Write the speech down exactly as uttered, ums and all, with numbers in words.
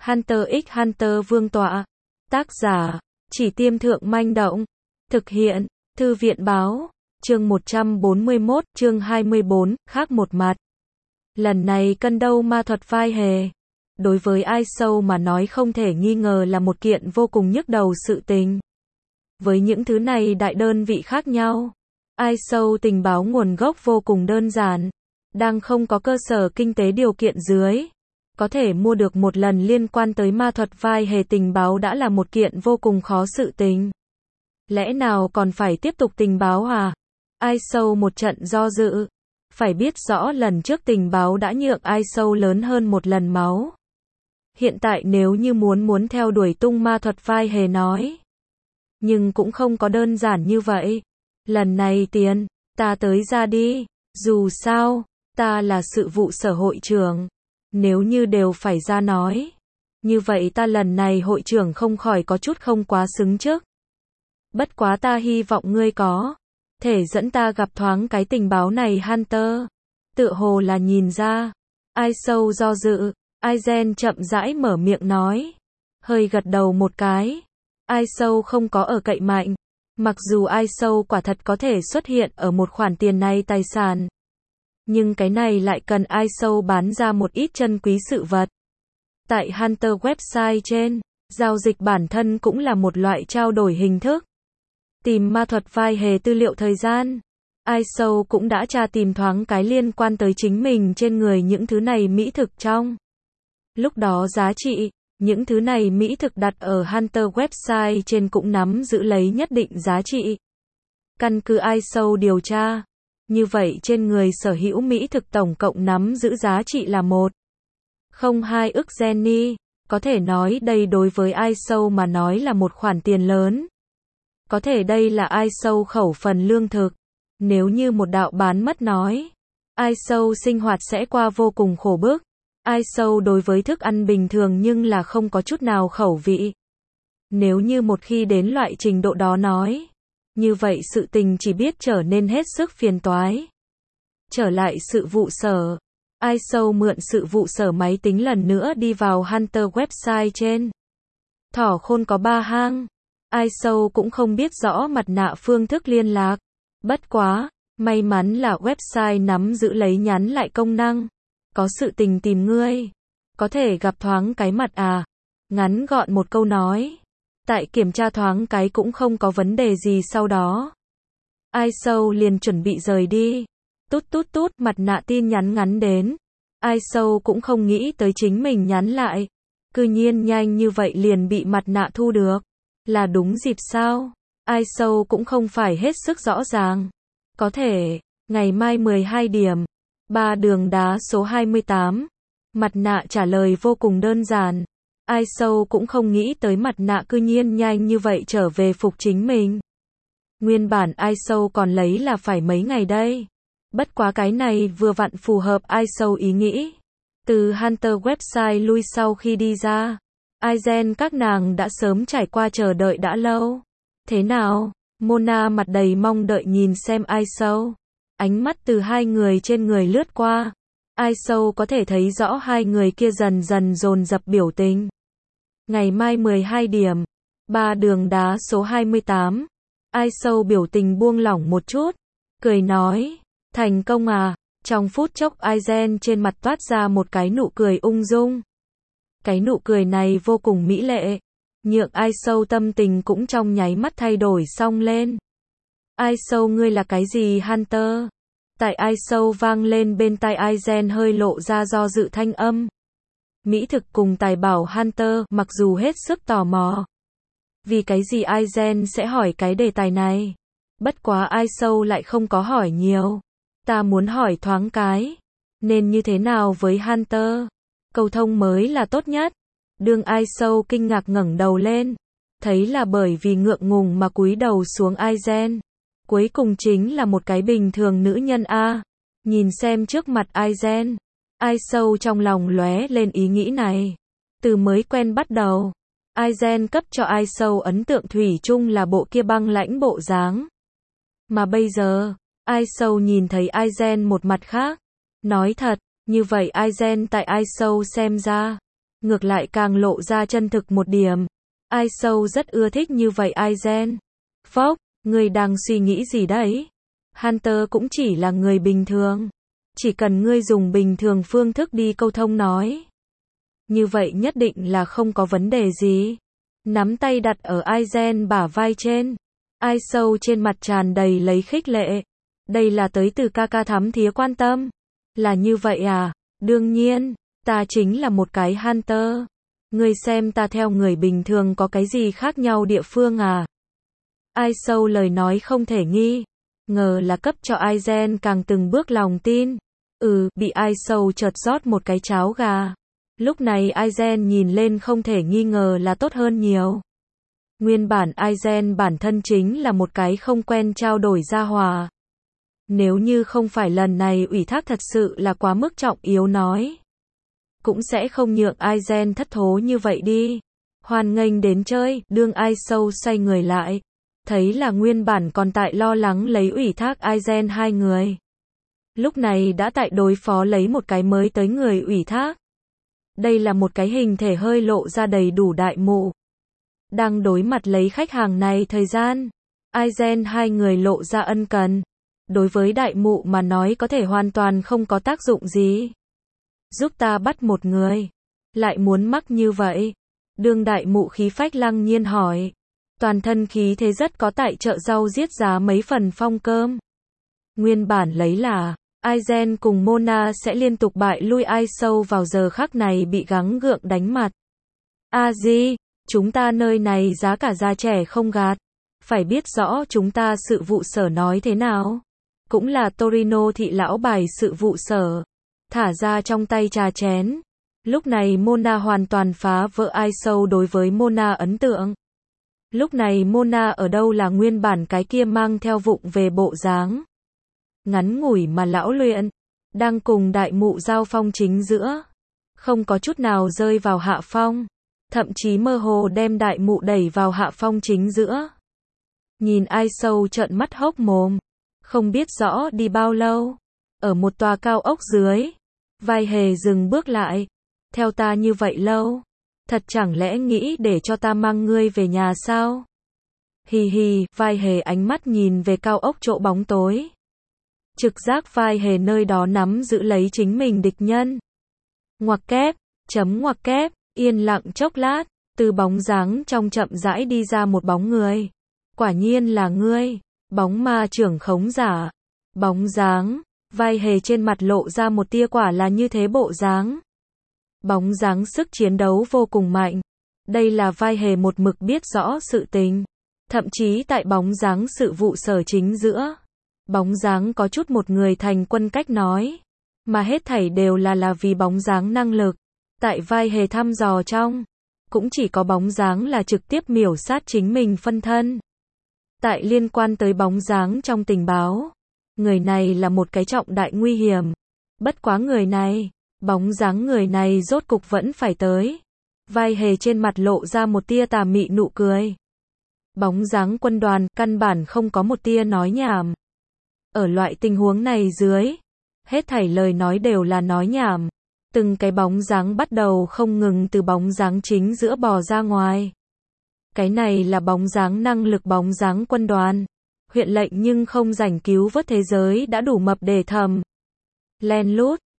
Hunter x Hunter Vương tọa. Tác giả, Chỉ Tiêm Thượng Manh Động. Thực hiện, Thư viện Báo. Chương một trăm bốn mươi mốt, chương hai mươi bốn, khác một mặt. Lần này cân đâu ma thuật vai hề. Đối với ai sâu mà nói không thể nghi ngờ là một kiện vô cùng nhức đầu sự tình. Với những thứ này đại đơn vị khác nhau. Ai sâu tình báo nguồn gốc vô cùng đơn giản. Đang không có cơ sở kinh tế điều kiện dưới. Có thể mua được một lần liên quan tới ma thuật vai hề tình báo đã là một kiện vô cùng khó sự tình. Lẽ nào còn phải tiếp tục tình báo à? Ai sâu một trận do dự. Phải biết rõ lần trước tình báo đã nhượng ai sâu lớn hơn một lần máu. Hiện tại nếu như muốn muốn theo đuổi tung ma thuật vai hề nói. Nhưng cũng không có đơn giản như vậy. Lần này tiền, ta tới ra đi. Dù sao, ta là sự vụ sở hội trưởng. Nếu như đều phải ra nói. Như vậy ta lần này hội trưởng không khỏi có chút không quá xứng trước. Bất quá ta hy vọng ngươi có thể dẫn ta gặp thoáng cái tình báo này Hunter. Tựa hồ là nhìn ra. Ai sâu do dự. Aizen chậm rãi mở miệng nói. Hơi gật đầu một cái. Ai sâu không có ở cậy mạnh. Mặc dù ai sâu quả thật có thể xuất hiện ở một khoản tiền này tài sản. Nhưng cái này lại cần ai sâu bán ra một ít chân quý sự vật. Tại Hunter website trên, giao dịch bản thân cũng là một loại trao đổi hình thức. Tìm ma thuật vai hề tư liệu thời gian. Ai sâu cũng đã tra tìm thoáng cái liên quan tới chính mình trên người những thứ này mỹ thực trong. Lúc đó giá trị, những thứ này mỹ thực đặt ở Hunter website trên cũng nắm giữ lấy nhất định giá trị. Căn cứ ai sâu điều tra. Như vậy trên người sở hữu mỹ thực tổng cộng nắm giữ giá trị là một phẩy không hai ức Jenny. Có thể nói đây đối với ai sâu mà nói là một khoản tiền lớn. Có thể đây là ai sâu khẩu phần lương thực. Nếu như một đạo bán mất nói. Ai sâu sinh hoạt sẽ qua vô cùng khổ bức. Ai sâu đối với thức ăn bình thường nhưng là không có chút nào khẩu vị. Nếu như một khi đến loại trình độ đó nói. Như vậy sự tình chỉ biết trở nên hết sức phiền toái. Trở lại sự vụ sở. Ai sâu mượn sự vụ sở máy tính lần nữa đi vào Hunter website trên. Thỏ khôn có ba hang. Ai sâu cũng không biết rõ mặt nạ phương thức liên lạc. Bất quá, may mắn là website nắm giữ lấy nhắn lại công năng. Có sự tình tìm ngươi. Có thể gặp thoáng cái mặt à. Ngắn gọn một câu nói. Tại kiểm tra thoáng cái cũng không có vấn đề gì sau đó. Ai sâu liền chuẩn bị rời đi. Tút tút tút mặt nạ tin nhắn ngắn đến. Ai sâu cũng không nghĩ tới chính mình nhắn lại. Cư nhiên nhanh như vậy liền bị mặt nạ thu được. Là đúng dịp sao? Ai sâu cũng không phải hết sức rõ ràng. Có thể, ngày mai mười hai điểm. Ba đường đá số hai mươi tám. Mặt nạ trả lời vô cùng đơn giản. Ai sâu cũng không nghĩ tới mặt nạ cư nhiên nhanh như vậy trở về phục chính mình. Nguyên bản ai sâu còn lấy là phải mấy ngày đây. Bất quá cái này vừa vặn phù hợp ai sâu ý nghĩ. Từ Hunter website lui sau khi đi ra. Aizen các nàng đã sớm trải qua chờ đợi đã lâu. Thế nào? Mona mặt đầy mong đợi nhìn xem ai sâu. Ánh mắt từ hai người trên người lướt qua. Ai sâu có thể thấy rõ hai người kia dần dần dồn dập biểu tình. Ngày mai mười hai điểm. Ba đường đá số hai mươi tám. Ai sâu biểu tình buông lỏng một chút. Cười nói. Thành công à. Trong phút chốc Aizen trên mặt toát ra một cái nụ cười ung dung. Cái nụ cười này vô cùng mỹ lệ. Nhượng ai sâu tâm tình cũng trong nháy mắt thay đổi xong lên. Ai sâu ngươi là cái gì Hunter? Tại ai sâu vang lên bên tai Aizen hơi lộ ra do dự thanh âm. Mỹ thực cùng tài bảo Hunter mặc dù hết sức tò mò. Vì cái gì Aizen sẽ hỏi cái đề tài này? Bất quá ai sâu lại không có hỏi nhiều. Ta muốn hỏi thoáng cái. Nên như thế nào với Hunter? Cầu thông mới là tốt nhất. Đương ai sâu kinh ngạc ngẩng đầu lên. Thấy là bởi vì ngượng ngùng mà cúi đầu xuống Aizen. Cuối cùng chính là một cái bình thường nữ nhân a. Nhìn xem trước mặt Aizen. Ai sâu trong lòng lóe lên ý nghĩ này. Từ mới quen bắt đầu. Aizen cấp cho ai sâu ấn tượng thủy chung là bộ kia băng lãnh bộ dáng. Mà bây giờ, ai sâu nhìn thấy Aizen một mặt khác. Nói thật, như vậy Aizen tại ai sâu xem ra. ngược lại càng lộ ra chân thực một điểm. Ai sâu rất ưa thích như vậy Aizen. Phốc, ngươi đang suy nghĩ gì đấy? Hunter cũng chỉ là người bình thường. Chỉ cần ngươi dùng bình thường phương thức đi câu thông nói. Như vậy nhất định là không có vấn đề gì. Nắm tay đặt ở Aizen bả vai trên. Ai sâu trên mặt tràn đầy lấy khích lệ. Đây là tới từ ca ca thắm thía quan tâm. Là như vậy à? Đương nhiên, ta chính là một cái Hunter. Ngươi xem ta theo người bình thường có cái gì khác nhau địa phương à? Ai sâu lời nói không thể nghi. Ngờ là cấp cho Aizen càng từng bước lòng tin. Ừ, bị ai sâu chợt rót một cái cháo gà. Lúc này Aizen nhìn lên không thể nghi ngờ là tốt hơn nhiều. Nguyên bản Aizen bản thân chính là một cái không quen trao đổi gia hòa. Nếu như không phải lần này ủy thác thật sự là quá mức trọng yếu nói. Cũng sẽ không nhượng Aizen thất thố như vậy đi. Hoan nghênh đến chơi, đương ai sâu xoay người lại. Thấy là nguyên bản còn tại lo lắng lấy ủy thác Aizen hai người. Lúc này đã tại đối phó lấy một cái mới tới người ủy thác. Đây là một cái hình thể hơi lộ ra đầy đủ đại mụ. Đang đối mặt lấy khách hàng này thời gian. Aizen hai người lộ ra ân cần. Đối với đại mụ mà nói có thể hoàn toàn không có tác dụng gì. Giúp ta bắt một người. Lại muốn mắc như vậy. Đương đại mụ khí phách lăng nhiên hỏi. Toàn thân khí thế rất có tại chợ rau giết giá mấy phần phong cơm. Nguyên bản lấy là, Aizen cùng Mona sẽ liên tục bại lui ai sâu vào giờ khắc này bị gắng gượng đánh mặt. A di, chúng ta nơi này giá cả già trẻ không gạt. Phải biết rõ chúng ta sự vụ sở nói thế nào. Cũng là Torino thị lão bài sự vụ sở. Thả ra trong tay trà chén. Lúc này Mona hoàn toàn phá vỡ ai sâu đối với Mona ấn tượng. Lúc này Mona ở đâu là nguyên bản cái kia mang theo vụng về bộ dáng. Ngắn ngủi mà lão luyện. Đang cùng đại mụ giao phong chính giữa. Không có chút nào rơi vào hạ phong. Thậm chí mơ hồ đem đại mụ đẩy vào hạ phong chính giữa. Nhìn ai sâu trợn mắt hốc mồm. Không biết rõ đi bao lâu. Ở một tòa cao ốc dưới. Vai hề dừng bước lại. Theo ta như vậy lâu. Thật chẳng lẽ nghĩ để cho ta mang ngươi về nhà sao? Hì hì, vai hề ánh mắt nhìn về cao ốc chỗ bóng tối. Trực giác vai hề nơi đó nắm giữ lấy chính mình địch nhân. Ngoặc kép, chấm ngoặc kép, yên lặng chốc lát, từ bóng dáng trong chậm rãi đi ra một bóng người. Quả nhiên là ngươi, bóng ma trưởng khống giả. Bóng dáng, vai hề trên mặt lộ ra một tia quả là như thế bộ dáng. Bóng dáng sức chiến đấu vô cùng mạnh. Đây là vai hề một mực biết rõ sự tình. Thậm chí tại bóng dáng sự vụ sở chính giữa. Bóng dáng có chút một người thành quân cách nói. Mà hết thảy đều là là vì bóng dáng năng lực. Tại vai hề thăm dò trong. Cũng chỉ có bóng dáng là trực tiếp miểu sát chính mình phân thân. Tại liên quan tới bóng dáng trong tình báo. Người này là một cái trọng đại nguy hiểm. Bất quá người này. Bóng dáng người này rốt cục vẫn phải tới. Vai hề trên mặt lộ ra một tia tà mị nụ cười. Bóng dáng quân đoàn căn bản không có một tia nói nhảm. Ở loại tình huống này dưới, hết thảy lời nói đều là nói nhảm. Từng cái bóng dáng bắt đầu không ngừng từ bóng dáng chính giữa bò ra ngoài. Cái này là bóng dáng năng lực bóng dáng quân đoàn. Huyện lệnh nhưng không rảnh cứu vớt thế giới đã đủ mập để thầm. Len lút.